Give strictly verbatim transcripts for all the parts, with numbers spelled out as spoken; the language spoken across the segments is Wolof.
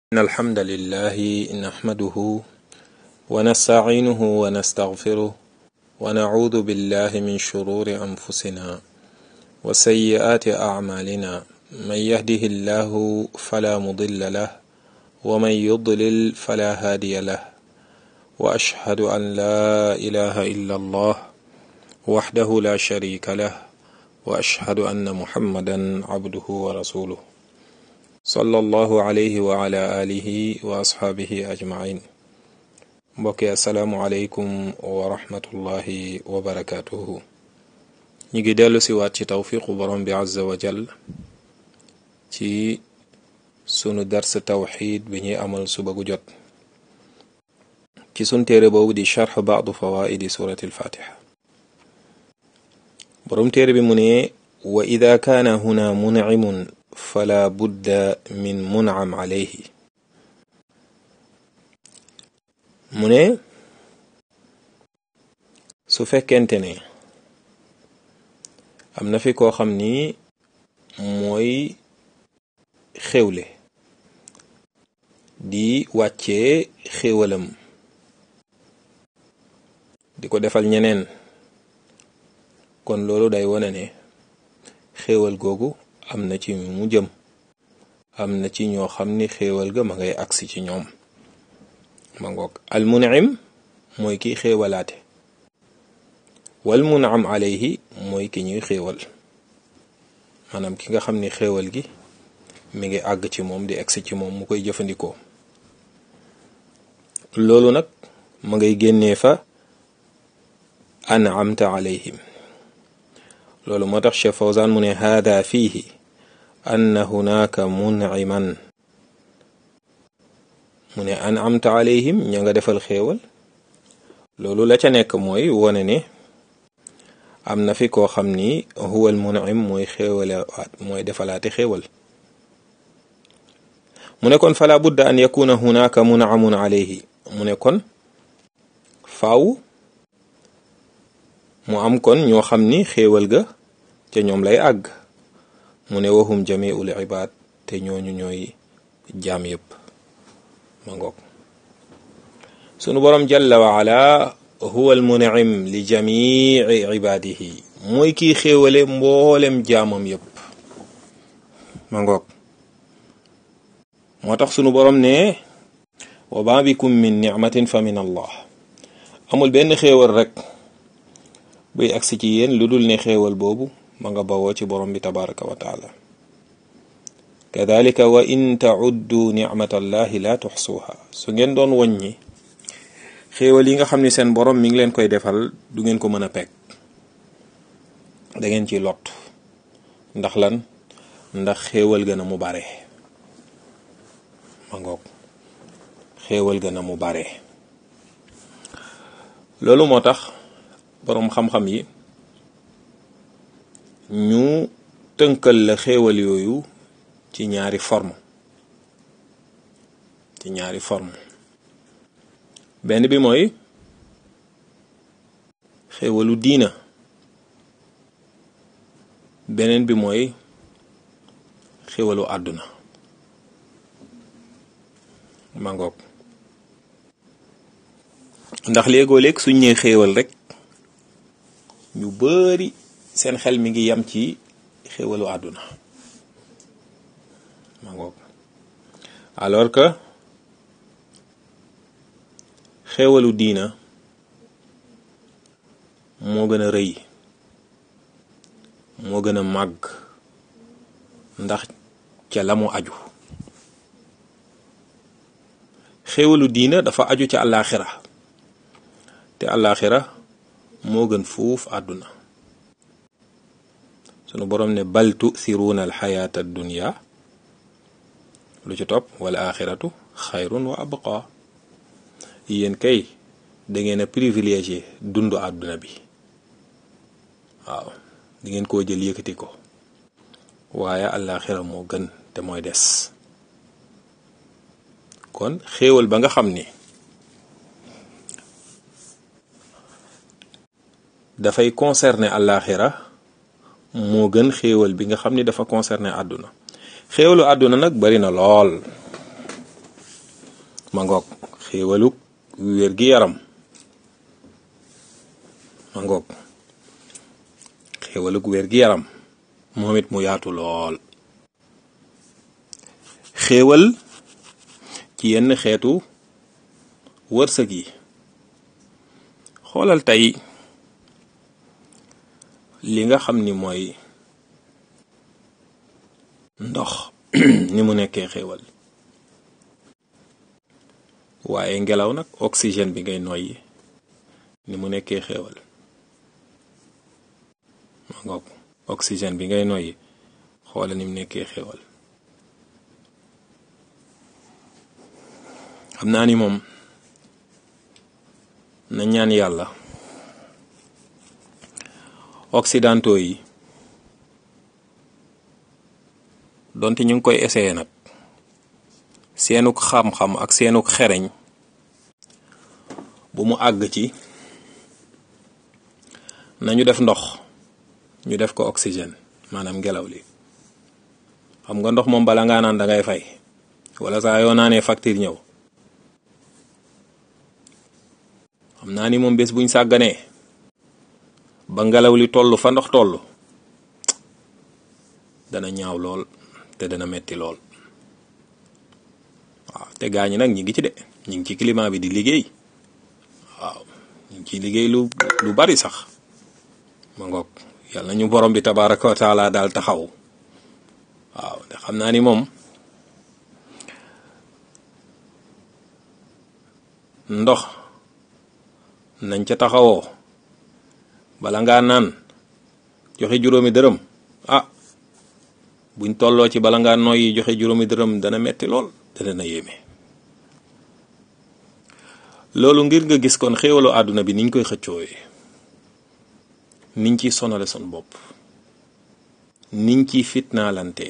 إن الحمد لله نحمده ونستعينه ونستغفره ونعوذ بالله من شرور أنفسنا وسيئات أعمالنا من يهده الله فلا مضل له ومن يضلل فلا هادي له وأشهد أن لا إله إلا الله وحده لا شريك له وأشهد أن محمدا عبده ورسوله صلى الله عليه وعلى آله وأصحابه أجمعين. mbokki asalaamu aleykum wa rahmatullahi wa barakaatuhu. ñu ngi dellu si waat ci tawfiqu borom bi azza wa jal ci sunu dars tawxid bi ñuy amal suba gu jot ci sun téere boobu di charx baadu fawaidi surati alfatiha. borom téere bi mu ne wa ida kaana huna muncimun fala budda min muncam alayhi. mu ne su fekkente ne am na fi koo xam ni mooy xéwle di wàccee xéwalam di ko defal ñeneen, kon loolu day wone ne xéwal googu am na ci mu jëm, am na ci ñoo xam ni xéwal ga ma ngay agsi ci ñoom. ma ngoog al munim mooy ki xéewalaate, wal munam alayhi mooy ki ñuy xéewal, maanaam ki nga xam ni xéewal gi mi ngi àgg ci moom di agsi ci moom mu koy jëfandikoo. loolu nag ma ngay génnee fa an'amta alayhim. loolu moo tax Cheikh Fawzan mu ne haada fiihi anna hunaka munciman, mu ne an'amta alayhim ña nga defal xéewal. loolu la ca nekk mooy wone ne am na fi koo xam ni huwal munim mooy xéewalaat mooy defalaate xéewal. mu ne kon fala budda an yakuna hunaka munamun alayhi. mu ne kon faaw mu am kon ñoo xam ni xéewal ga ca ñoom lay àgg. mu ne wahum jamiul ibad, te ñooñu ñooy jaam yépp. ma ngoog sunu borom jalla wa ala huwa al munim li jamii ibadihi, mooy kii xéewale mboolem jaamam yépp. ma ngoog moo tax sunu borom ne wa ma bikum min nicmatin fa min allah. amul benn xéewal rek buy agsi ci yéen lu dul ne xéewal boobu ma nga bawoo ci borom bi tabaraka wa taala. kadalika wa in tauddu nicmatallahi la tuxsuha. su ngeen doon woññi xéewal yi nga xam ni seen borom mi ngi leen koy defal du ngeen ko mën a pekk, da ngeen ci lot. ndax lan? ndax xéewal gën a mu bare. ma ngoog xéewal gën a mu bare. loolu moo tax boroom xam-xam yi ñu tënkal la xéewal yooyu ci ñaari forme ci ñaari forme benn bi mooy xéewalu diina, beneen bi mooy xéewalu àdduna. ma ngoog ndax léegoo léeg suñ ñee xéewal rek ñu bari seen xel mi ngi yam ci xéewalu àdduna. ma ngoog alors que xéewalu diina moo gën a rëy, moo gën a màgg, ndax ca la mu aju. xéewalu diina dafa aju ca àllaaxira, te àllaaxira moo gën fuuf àdduna. sunu boroom ne bal tu'thiruuna alxayaata addunya, lu ci topp wal axiratu xayrun wa abqa. yéen kay da ngeen a privilégié dundu àdduna bi, waaw di ngeen koo jël yëkkati ko, waaye àllaaxira moo gën te mooy des. kon xéewal ba nga xam ni dafay concerner àllaaxira moo gën xéewal bi nga xam ni dafa concerner àdduna. xéewalu àdduna nag bari na lool, ma ngoog xéewalug wér gi yaram ma ngoog xéewalug wér gi yaram moom it mu yaatu lool. xéewal ci yenn xeetu wërsëg yi xoolal tey li nga xam ni mooy ndox ni mu nekkee xéewal, waaye ngelaw nag oxygène bi ngay noyyi ni mu nekkee xéewal ma ngoog oxygène bi ngay noyyi xoola ni mu nekkee xéewal. xam naa ni moom na ñaan yàlla occidentaux yi donte ñu ngi koy essayer nag seenuk xam-xam ak seenuk xereñ bu mu àgg ci nañu def ndox ñu def ko oxygène maanaam ngelaw li. xam nga ndox moom bala ngaa naan da ngay fay, wala saa yoo naanee facture ñëw. xam naa ni moom bés buñ sàgganee ba ngelaw li toll fa ndox toll dana ñaaw lool te dana metti lool. waaw te gaañi nag ñi ngi ci de ñi ngi ci climat bi di liggéey, waaw ñi ngi ciy liggéey lu lu bari sax ma ngoog. yàlla ñu borom bi tabaraka wa taala daal taxaw. waaw te xam naa ni moom ndox nañ ca taxawoo bala ngaa naan joxe juróomi dërëm ah buñ tolloo ci bala ngaa noyyi joxe juróomi dërëm dana metti lool te dana yéeme. loolu ngir nga gis kon xéewalu àdduna bi niñ koy xëccoowee, niñ ciy sonale son bopp, niñ ciy fitnaalante,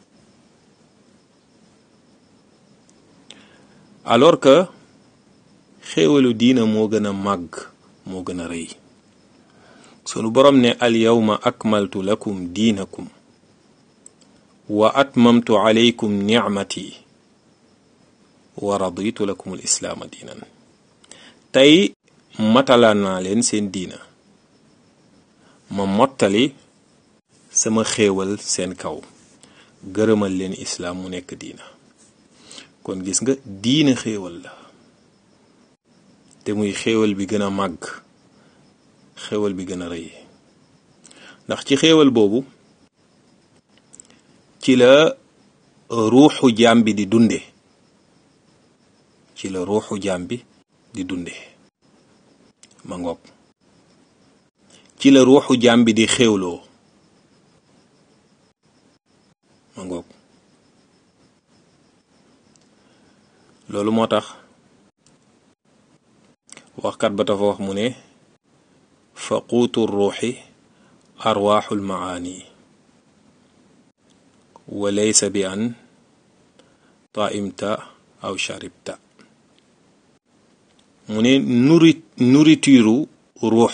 alors que xéewalu diina moo gën a màgg moo gën a rëy. sunu borom ne al yawma akmaltu lakum diinakum wa atmamtu alaykum nicmati wa raditu lakum al islaama diinan. tey matalaan naa leen seen diina, ma mottali sama xéewal seen kaw, gërëmal leen islaam mu nekk diina. kon gis nga diina xéewal la, te muy xéewal bi gën a màgg, xéewal bi gën a rëy. ndax ci xéewal boobu ci la ruuxu jaam bi di dunde ci la ruuxu jaam bi di dunde ma ngoog ci la ruuxu jaam bi di xéewloo ma ngoog. loolu moo tax waxkat ba dafa wax mu ne faquutu ruuxi arwaaxul maani wa laysa bi an taimta aw sharibta. mu ne nuri nourriture ruux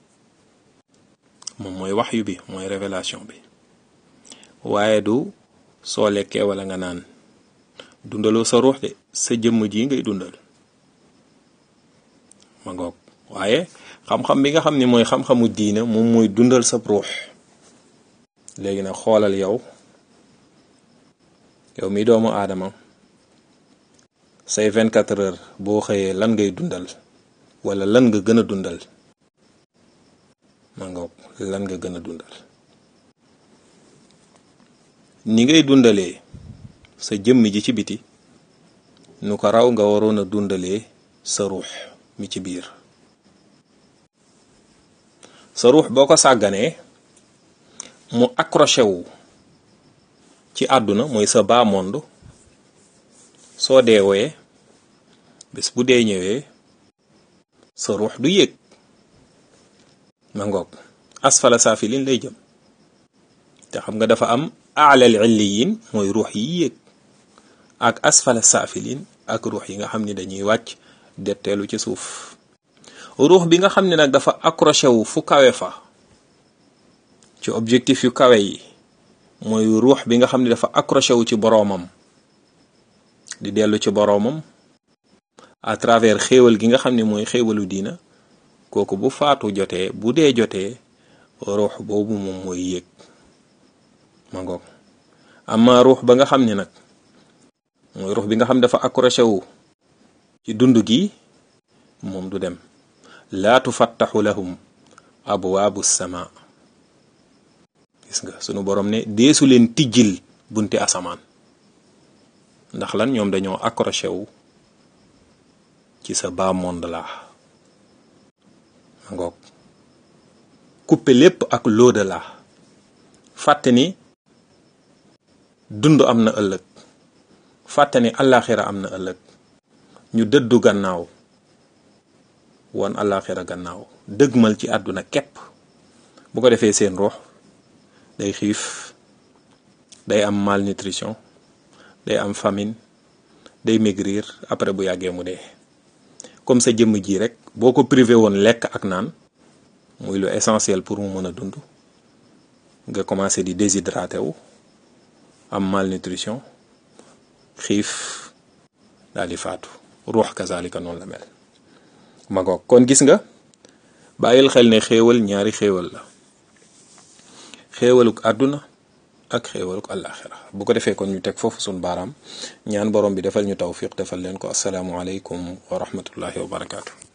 moom mooy waxyu bi, mooy révélation bi, waaye du soo lekkee wala nga naan. dundaloo sa ruux de, sa jëmm ji ngay dundal ma ngoog. waaye xam-xam bi nga xam ne mooy xam-xamu diina moom mooy dundal sa ruux. léegi nag xoolal yow yow mi doomu aadama say vingt-quatre heures boo xëyee lan ngay dundal, wala lan nga gën a dundal ma ngoog. lan nga gën a dundal ni ngay dundalee sa jëmm ji ci biti, nu ko raw nga waroon a dundalee sa ruux mi ci biir. sa ruux boo ko sàgganee mu accroché wu ci àdduna, mooy sa bas monde. soo deewee bés bu dee ñëwee sa ruux du yéeg ma ngoog, asfala saafilin lay jëm. te xam nga dafa am aalal illiyin mooy ruux yi yéeg, ak asfala saafilin ak ruux yi nga xam ni dañuy wàcc detteelu ci suuf. ruux bi nga xam ne nag dafa accroché wu fu kawe fa ci objectif yu kawe yi, mooy ruux bi nga xam ne dafa accroché wu ci boroomam, di dellu ci boroomam, à travers xéewal gi nga xam ne mooy xéewalu diina, kooku bu faatu jotee bu dee jotee ruux boobu moom mooy yéeg ma ngoog. amma ruux ba nga xam ne nag mooy ruux bi nga xam dafa accroché wu ci dund gi, moom du dem. laa tufattaxu lahum abwaabu sama, gis nga sunu borom ne deesu leen tijjil bunti asamaan. ndax lan? ñoom dañoo accroché wu ci sa bas monde la ma ngoog, coupé lépp ak l'au-delà, fàtte ni dund am na ëllëg, fàtte ni àllaaxira am na ëllëg, ñu dëddu gannaaw wan àllaaxira gannaaw, dëgmal ci àdduna képp. bu ko defee seen ruux day xiif, day am malnutrition, day am famine, day maigrir, après bu yàggee mu dee. comme sa jëmm ji rek boo ko privé woon lekk ak naan, muy lu essentiel pour mu mën a dund, nga commencé di déshydraté wu, am malnutrition, xiif, daal di faatu. ruux kazalika noonu la mel ma goog. kon gis nga, bàyyil xel ne xéewal ñaari xéewal la, xéewaluk àdduna ak xéewaluk àllaaxira. bu ko defee kon ñu teg foofu sun baaraam, ñaan borom bi defal ñu tawfiq defal leen ko. asalaamu aleykum wa rahmatullahi wa barakaatu.